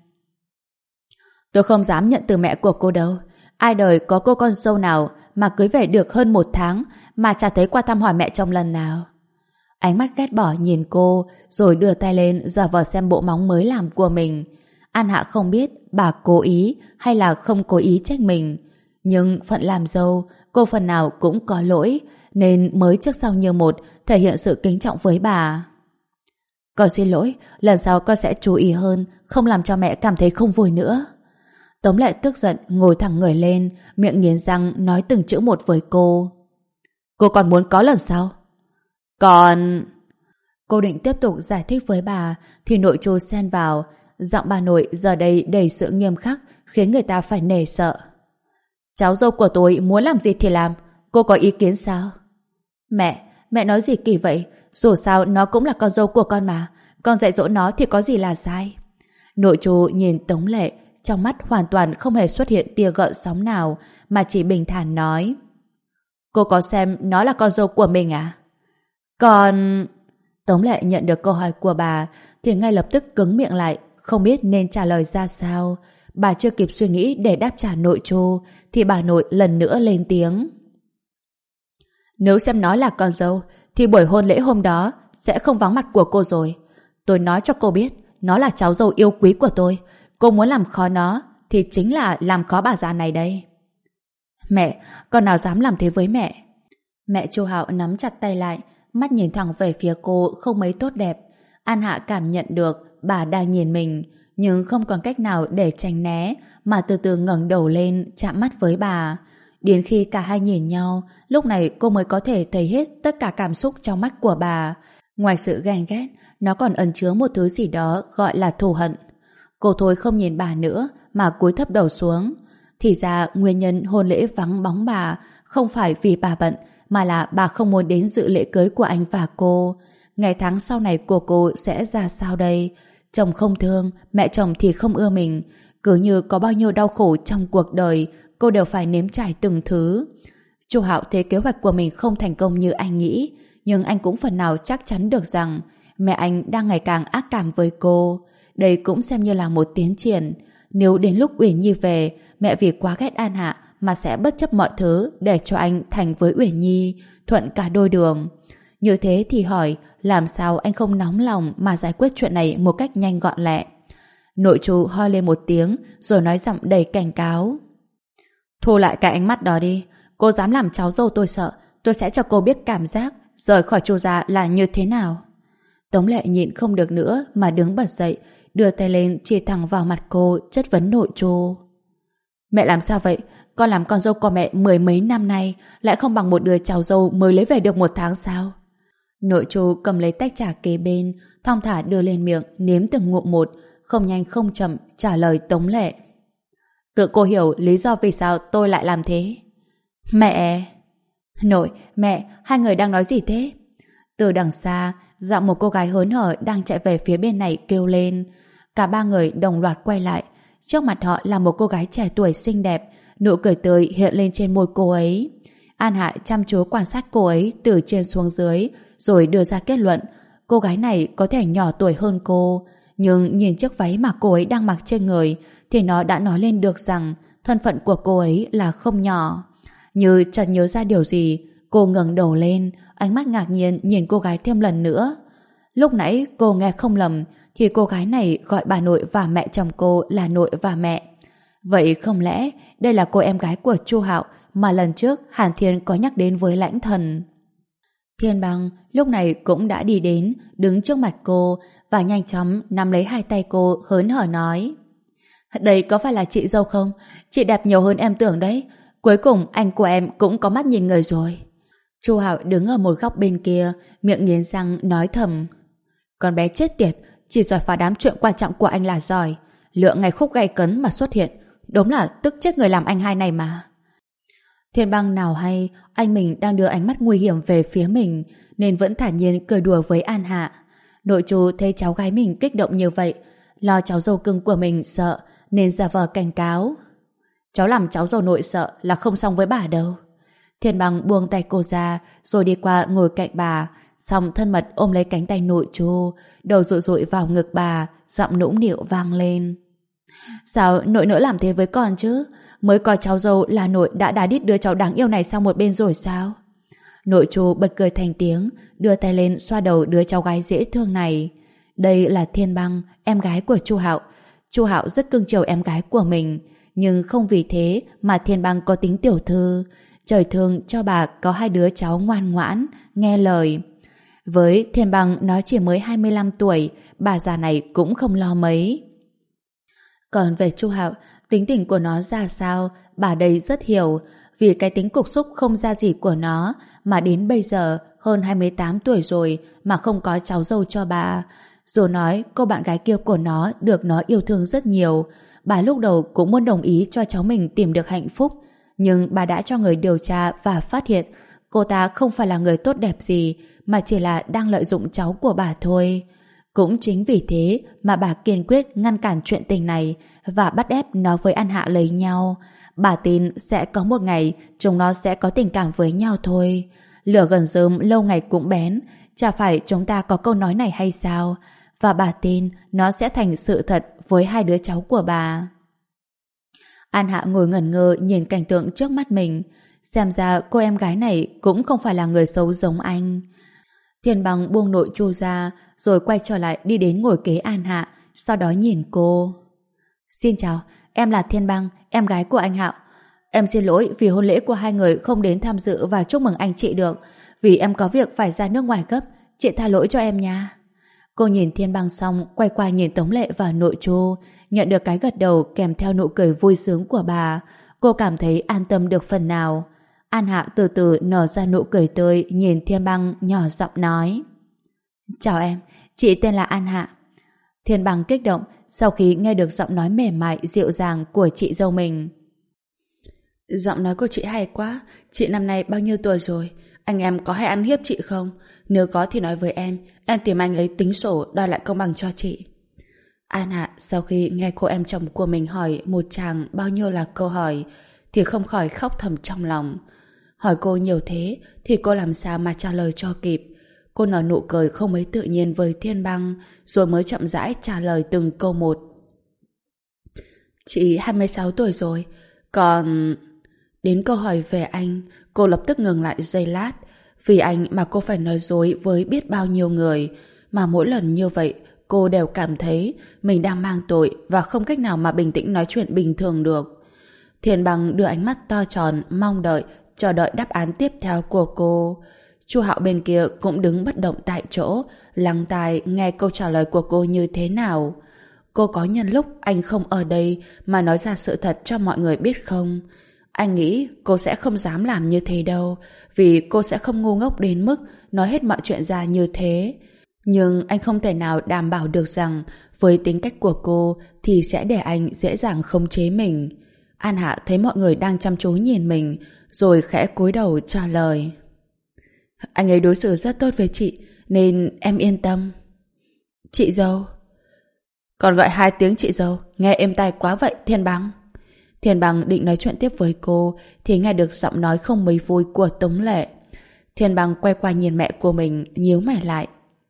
Tôi không dám nhận từ mẹ của cô đâu. Ai đời có cô con dâu nào mà cưới về được hơn 1 tháng mà chả thấy qua thăm hỏi mẹ chồng lần nào. Ánh mắt ghét bỏ nhìn cô rồi đưa tay lên giả vờ xem bộ móng mới làm của mình. An Hạ không biết bà cố ý hay là không cố ý trách mình, nhưng phận làm dâu cô phần nào cũng có lỗi nên mới trước sau như một thể hiện sự kính trọng với bà. Con xin lỗi, lần sau con sẽ chú ý hơn, không làm cho mẹ cảm thấy không vui nữa. Tống Lệ tức giận ngồi thẳng người lên, miệng nghiến răng nói từng chữ một với cô. Cô còn muốn có lần sau? Còn... Cô định tiếp tục giải thích với bà thì nội Chu xen vào. Giọng bà nội giờ đây đầy sự nghiêm khắc khiến người ta phải nể sợ. Cháu dâu của tôi muốn làm gì thì làm, cô có ý kiến sao? Mẹ nói gì kỳ vậy? Dù sao nó cũng là con dâu của con mà, con dạy dỗ nó thì có gì là sai? Nội Chu nhìn Tống Lệ, trong mắt hoàn toàn không hề xuất hiện tia gợn sóng nào mà chỉ bình thản nói. Cô có xem nó là con dâu của mình à? Còn... Tống Lệ nhận được câu hỏi của bà thì ngay lập tức cứng miệng lại, không biết nên trả lời ra sao. Bà chưa kịp suy nghĩ để đáp trả nội Chu thì bà nội lần nữa lên tiếng. Nếu xem nó là con dâu thì buổi hôn lễ hôm đó sẽ không vắng mặt của cô rồi. Tôi nói cho cô biết, nó là cháu dâu yêu quý của tôi. Cô muốn làm khó nó thì chính là làm khó bà già này đây. Mẹ, con nào dám làm thế với mẹ? Mẹ Chu Hạo nắm chặt tay lại, mắt nhìn thẳng về phía cô không mấy tốt đẹp. An Hạ cảm nhận được bà đang nhìn mình, nhưng không còn cách nào để tránh né, mà từ từ ngẩng đầu lên chạm mắt với bà. Đến khi cả hai nhìn nhau, lúc này cô mới có thể thấy hết tất cả cảm xúc trong mắt của bà. Ngoài sự ghen ghét, nó còn ẩn chứa một thứ gì đó gọi là thù hận. Cô thôi không nhìn bà nữa mà cúi thấp đầu xuống. Thì ra nguyên nhân hôn lễ vắng bóng bà không phải vì bà bận, mà là bà không muốn đến dự lễ cưới của anh và cô. Ngày tháng sau này của cô sẽ ra sao đây? Chồng không thương, mẹ chồng thì không ưa mình. Cứ như có bao nhiêu đau khổ trong cuộc đời, cô đều phải nếm trải từng thứ. Chu Hạo thấy kế hoạch của mình không thành công như anh nghĩ, nhưng anh cũng phần nào chắc chắn được rằng mẹ anh đang ngày càng ác cảm với cô. Đây cũng xem như là một tiến triển. Nếu đến lúc Uyển Nhi về, mẹ vì quá ghét An Hạ mà sẽ bất chấp mọi thứ để cho anh thành với Uyển Nhi, thuận cả đôi đường. Như thế thì hỏi, làm sao anh không nóng lòng mà giải quyết chuyện này một cách nhanh gọn lẹ? Nội chú ho lên một tiếng rồi nói giọng đầy cảnh cáo. Thu lại cái ánh mắt đó đi. Cô dám làm cháu dâu tôi sợ, tôi sẽ cho cô biết cảm giác rời khỏi Chu gia là như thế nào. Tống Lệ nhịn không được nữa mà đứng bật dậy, đưa tay lên chỉ thẳng vào mặt cô, chất vấn nội Chu. Mẹ làm sao vậy? Con làm con dâu của mẹ mười mấy năm nay lại không bằng một đứa cháu dâu mới lấy về được một tháng sao? Nội Chu cầm lấy tách trà kế bên, thong thả đưa lên miệng, nếm từng ngụm một, không nhanh không chậm trả lời Tống Lệ. Tự cô hiểu lý do vì sao tôi lại làm thế. Mẹ! Nội, mẹ, hai người đang nói gì thế? Từ đằng xa, giọng một cô gái hớn hở đang chạy về phía bên này kêu lên. Cả ba người đồng loạt quay lại. Trước mặt họ là một cô gái trẻ tuổi xinh đẹp, nụ cười tươi hiện lên trên môi cô ấy. An Hạ chăm chú quan sát cô ấy từ trên xuống dưới, rồi đưa ra kết luận. Cô gái này có thể nhỏ tuổi hơn cô, nhưng nhìn chiếc váy mà cô ấy đang mặc trên người thì nó đã nói lên được rằng thân phận của cô ấy là không nhỏ. Như chợt nhớ ra điều gì, cô ngẩng đầu lên, ánh mắt ngạc nhiên nhìn cô gái thêm lần nữa. Lúc nãy cô nghe không lầm thì cô gái này gọi bà nội và mẹ chồng cô là nội và mẹ. Vậy không lẽ đây là cô em gái của Chu Hạo mà lần trước Hàn Thiên có nhắc đến với Lãnh Thần? Thiên Băng lúc này cũng đã đi đến, đứng trước mặt cô và nhanh chóng nắm lấy hai tay cô, hớn hở nói: Đây có phải là chị dâu không? Chị đẹp nhiều hơn em tưởng đấy. Cuối cùng anh của em cũng có mắt nhìn người rồi. Chu Hạo đứng ở một góc bên kia, miệng nghiến răng nói thầm: Con bé chết tiệt, chỉ giỏi phá đám chuyện quan trọng của anh là giỏi. Lựa ngày khúc gay cấn mà xuất hiện, đúng là tức chết người làm anh hai này mà. Thiên Băng nào hay anh mình đang đưa ánh mắt nguy hiểm về phía mình, nên vẫn thản nhiên cười đùa với An Hạ. Nội chú thấy cháu gái mình kích động như vậy, lo cháu dâu cưng của mình sợ, nên giả vờ cảnh cáo: Cháu làm cháu dâu nội sợ là không xong với bà đâu. Thiên Băng buông tay cô ra, rồi đi qua ngồi cạnh bà, xong thân mật ôm lấy cánh tay nội chú, đầu dụi dụi vào ngực bà, giọng nũng nịu vang lên: Sao nội nỡ làm thế với con chứ? Mới coi cháu dâu là nội đã đá đít đứa cháu đáng yêu này sang một bên rồi sao? Nội chú bật cười thành tiếng, đưa tay lên xoa đầu đứa cháu gái dễ thương này. Đây là Thiên Băng, em gái của Chu Hạo. Chu Hạo rất cưng chiều em gái của mình, nhưng không vì thế mà Thiên Băng có tính tiểu thư. Trời thương cho bà có hai đứa cháu ngoan ngoãn, nghe lời. Với Thiên Băng nó chỉ mới 25 tuổi, bà già này cũng không lo mấy. Còn về Chu Hạo, tính tình của nó ra sao, bà đây rất hiểu, vì cái tính cục xúc không ra gì của nó mà đến bây giờ hơn 28 tuổi rồi mà không có cháu dâu cho bà. Dù nói cô bạn gái kia của nó được nó yêu thương rất nhiều, bà lúc đầu cũng muốn đồng ý cho cháu mình tìm được hạnh phúc, nhưng bà đã cho người điều tra và phát hiện cô ta không phải là người tốt đẹp gì, mà chỉ là đang lợi dụng cháu của bà thôi. Cũng chính vì thế mà bà kiên quyết ngăn cản chuyện tình này và bắt ép nó với An Hạ lấy nhau. Bà tin sẽ có một ngày chúng nó sẽ có tình cảm với nhau thôi. Lửa gần rơm lâu ngày cũng bén, chả phải chúng ta có câu nói này hay sao? Và bà tin nó sẽ thành sự thật với hai đứa cháu của bà. An Hạ ngồi ngẩn ngơ nhìn cảnh tượng trước mắt mình. Xem ra cô em gái này cũng không phải là người xấu giống anh. Thiên Băng buông nội Chu ra, rồi quay trở lại đi đến ngồi kế An Hạ, sau đó nhìn cô. Xin chào, em là Thiên Băng, em gái của anh Hạo. Em xin lỗi vì hôn lễ của hai người không đến tham dự và chúc mừng anh chị được, vì em có việc phải ra nước ngoài gấp, chị tha lỗi cho em nha. Cô nhìn Thiên Băng xong, quay qua nhìn Tống Lệ và nội Chu, nhận được cái gật đầu kèm theo nụ cười vui sướng của bà. Cô cảm thấy an tâm được phần nào. An Hạ từ từ nở ra nụ cười tươi, nhìn Thiên Băng nhỏ giọng nói: Chào em, chị tên là An Hạ. Thiên Băng kích động sau khi nghe được giọng nói mềm mại dịu dàng của chị dâu mình. Giọng nói của chị hay quá. Chị năm nay bao nhiêu tuổi rồi? Anh em có hay ăn hiếp chị không? Nếu có thì nói với em tìm anh ấy tính sổ đòi lại công bằng cho chị. An Hạ sau khi nghe cô em chồng của mình hỏi một chàng bao nhiêu là câu hỏi thì không khỏi khóc thầm trong lòng. Hỏi cô nhiều thế thì cô làm sao mà trả lời cho kịp. Cô nở nụ cười không mấy tự nhiên với Thiên Băng rồi mới chậm rãi trả lời từng câu một. Chị 26 tuổi rồi. Còn... Đến câu hỏi về anh, cô lập tức ngừng lại giây lát. Vì anh mà cô phải nói dối với biết bao nhiêu người. Mà mỗi lần như vậy, cô đều cảm thấy mình đang mang tội và không cách nào mà bình tĩnh nói chuyện bình thường được. Thiên Băng đưa ánh mắt to tròn, mong đợi, chờ đợi đáp án tiếp theo của cô. Chu Hạo bên kia cũng đứng bất động tại chỗ, lắng tai nghe câu trả lời của cô như thế nào. Cô có nhân lúc anh không ở đây mà nói ra sự thật cho mọi người biết không? Anh nghĩ cô sẽ không dám làm như thế đâu, vì cô sẽ không ngu ngốc đến mức nói hết mọi chuyện ra như thế. Nhưng anh không thể nào đảm bảo được rằng với tính cách của cô thì sẽ để anh dễ dàng khống chế mình. An Hạ thấy mọi người đang chăm chú nhìn mình, rồi khẽ cúi đầu trả lời. Anh ấy đối xử rất tốt với chị, nên em yên tâm. Chị dâu. Còn gọi 2 tiếng chị dâu, nghe êm tai quá vậy Thiên Băng. Thiên Băng định nói chuyện tiếp với cô thì nghe được giọng nói không mấy vui của Tống Lệ. Thiên Băng quay qua nhìn mẹ của mình, nhíu mày lại.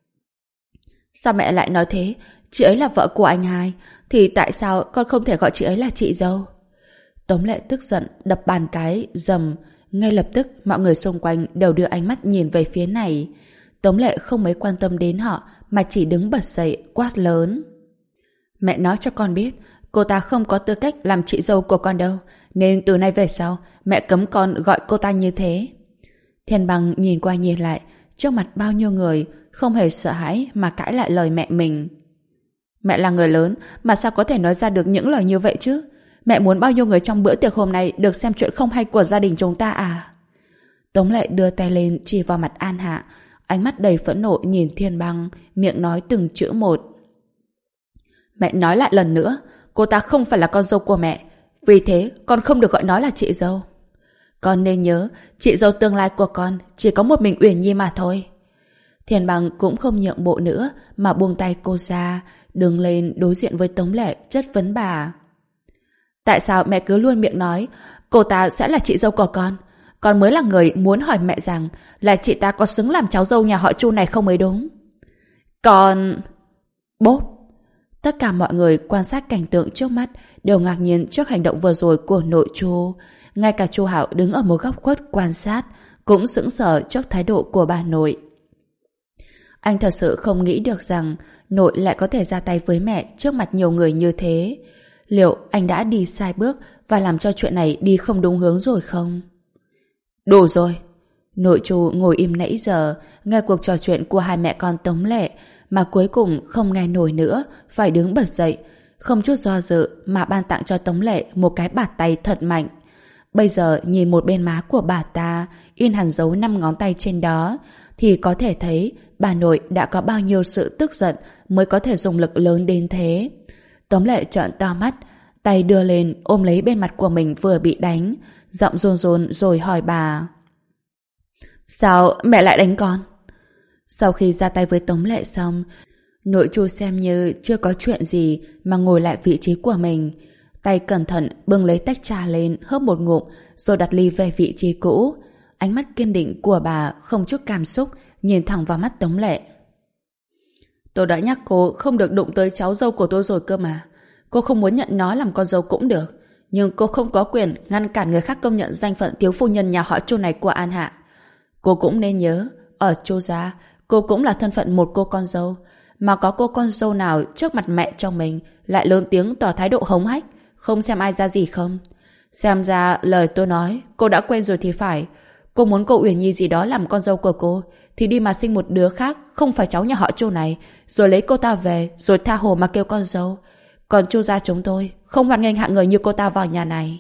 Sao mẹ lại nói thế? Chị ấy là vợ của anh hai, thì tại sao con không thể gọi chị ấy là chị dâu? Tống Lệ tức giận đập bàn cái rầm. Ngay lập tức mọi người xung quanh đều đưa ánh mắt nhìn về phía này. Tống Lệ không mấy quan tâm đến họ mà chỉ đứng bật dậy quát lớn. Mẹ nói cho con biết cô ta không có tư cách làm chị dâu của con đâu, nên từ nay về sau mẹ cấm con gọi cô ta như thế. Thiên Băng nhìn qua nhìn lại trước mặt bao nhiêu người, không hề sợ hãi mà cãi lại lời mẹ mình. Mẹ là người lớn mà sao có thể nói ra được những lời như vậy chứ? Mẹ muốn bao nhiêu người trong bữa tiệc hôm nay được xem chuyện không hay của gia đình chúng ta à? Tống Lệ đưa tay lên chỉ vào mặt An Hạ, ánh mắt đầy phẫn nộ nhìn Thiên Băng, miệng nói từng chữ một. Mẹ nói lại lần nữa, cô ta không phải là con dâu của mẹ, vì thế con không được gọi nó là chị dâu. Con nên nhớ, chị dâu tương lai của con chỉ có một mình Uyển Nhi mà thôi. Thiên Băng cũng không nhượng bộ nữa mà buông tay cô ra, đứng lên đối diện với Tống Lệ chất vấn bà. Tại sao mẹ cứ luôn miệng nói cô ta sẽ là chị dâu của con? Con mới là người muốn hỏi mẹ rằng là chị ta có xứng làm cháu dâu nhà họ Chu này không mới đúng. Còn... Bốp! Tất cả mọi người quan sát cảnh tượng trước mắt đều ngạc nhiên trước hành động vừa rồi của nội Chu. Ngay cả Chu Hạo đứng ở một góc khuất quan sát cũng sững sờ trước thái độ của bà nội. Anh thật sự không nghĩ được rằng nội lại có thể ra tay với mẹ trước mặt nhiều người như thế. Liệu anh đã đi sai bước và làm cho chuyện này đi không đúng hướng rồi không? Đủ rồi! Nội Chu ngồi im nãy giờ, nghe cuộc trò chuyện của hai mẹ con Tống Lệ mà cuối cùng không nghe nổi nữa, phải đứng bật dậy, không chút do dự mà ban tặng cho Tống Lệ một cái bạt tay thật mạnh. Bây giờ nhìn một bên má của bà ta in hẳn dấu 5 ngón tay trên đó thì có thể thấy bà nội đã có bao nhiêu sự tức giận mới có thể dùng lực lớn đến thế. Tống Lệ trợn to mắt, tay đưa lên ôm lấy bên mặt của mình vừa bị đánh, giọng run run rồi hỏi bà. Sao mẹ lại đánh con? Sau khi ra tay với Tống Lệ xong, nội Chu xem như chưa có chuyện gì mà ngồi lại vị trí của mình. Tay cẩn thận bưng lấy tách trà lên hớp một ngụm rồi đặt ly về vị trí cũ. Ánh mắt kiên định của bà không chút cảm xúc nhìn thẳng vào mắt Tống Lệ. Tôi đã nhắc cô không được đụng tới cháu dâu của tôi rồi cơ mà. Cô không muốn nhận nó làm con dâu cũng được, nhưng cô không có quyền ngăn cản người khác công nhận danh phận thiếu phu nhân nhà họ Chu này của An Hạ. Cô cũng nên nhớ, ở Chu gia cô cũng là thân phận một cô con dâu, mà có cô con dâu nào trước mặt mẹ chồng mình lại lớn tiếng tỏ thái độ hống hách, không xem ai ra gì không? Xem ra lời tôi nói cô đã quên rồi thì phải. Cô muốn cô Uyển Nhi gì đó làm con dâu của cô thì đi mà sinh một đứa khác không phải cháu nhà họ Chu này, rồi lấy cô ta về rồi tha hồ mà kêu con dâu. Còn Chu gia chúng tôi không hoan nghênh hạng người như cô ta vào nhà này.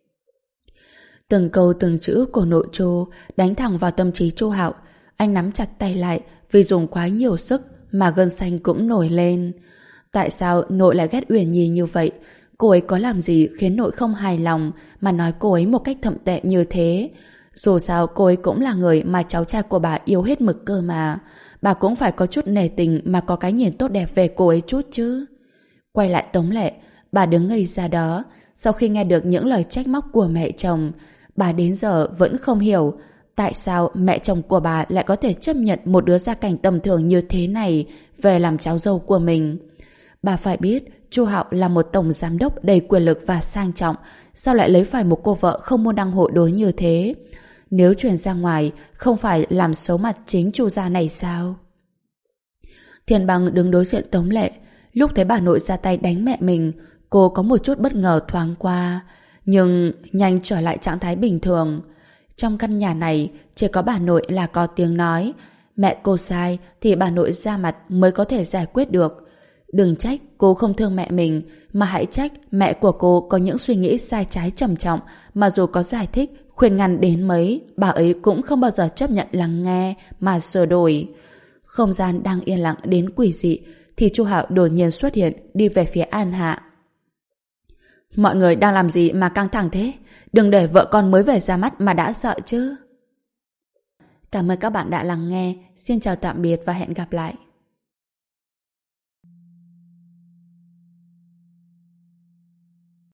Từng câu từng chữ của nội Chu đánh thẳng vào tâm trí Chu Hạo. Anh nắm chặt tay lại vì dùng quá nhiều sức mà gân xanh cũng nổi lên. Tại sao nội lại ghét Uyển Nhi như vậy? cô ấy có làm gì khiến nội không hài lòng mà nói cô ấy một cách thậm tệ như thế? Dù sao cô ấy cũng là người mà cháu trai của bà yêu hết mực cơ mà. Bà cũng phải có chút nể tình mà có cái nhìn tốt đẹp về cô ấy chút chứ. Quay lại Tống Lệ, bà đứng ngây ra đó. Sau khi nghe được những lời trách móc của mẹ chồng, bà đến giờ vẫn không hiểu tại sao mẹ chồng của bà lại có thể chấp nhận một đứa gia cảnh tầm thường như thế này về làm cháu dâu của mình. Bà phải biết Chu Hạo là một tổng giám đốc đầy quyền lực và sang trọng, sao lại lấy phải một cô vợ không môn đăng hộ đối như thế? Nếu truyền ra ngoài, không phải làm xấu mặt chính Chu gia này sao? Thiên Bằng đứng đối diện Tống Lệ, lúc thấy bà nội ra tay đánh mẹ mình, cô có một chút bất ngờ thoáng qua, nhưng nhanh trở lại trạng thái bình thường. Trong căn nhà này, chỉ có bà nội là có tiếng nói. Mẹ cô sai thì bà nội ra mặt mới có thể giải quyết được. Đừng trách cô không thương mẹ mình, mà hãy trách mẹ của cô có những suy nghĩ sai trái trầm trọng mà dù có giải thích, khuyên ngăn đến mấy, bà ấy cũng không bao giờ chấp nhận lắng nghe mà sửa đổi. Không gian đang yên lặng đến quỷ dị thì Chu Hạo đột nhiên xuất hiện đi về phía An Hạ. Mọi người đang làm gì mà căng thẳng thế? Đừng để vợ con mới về ra mắt mà đã sợ chứ. Cảm ơn các bạn đã lắng nghe. Xin chào tạm biệt và hẹn gặp lại.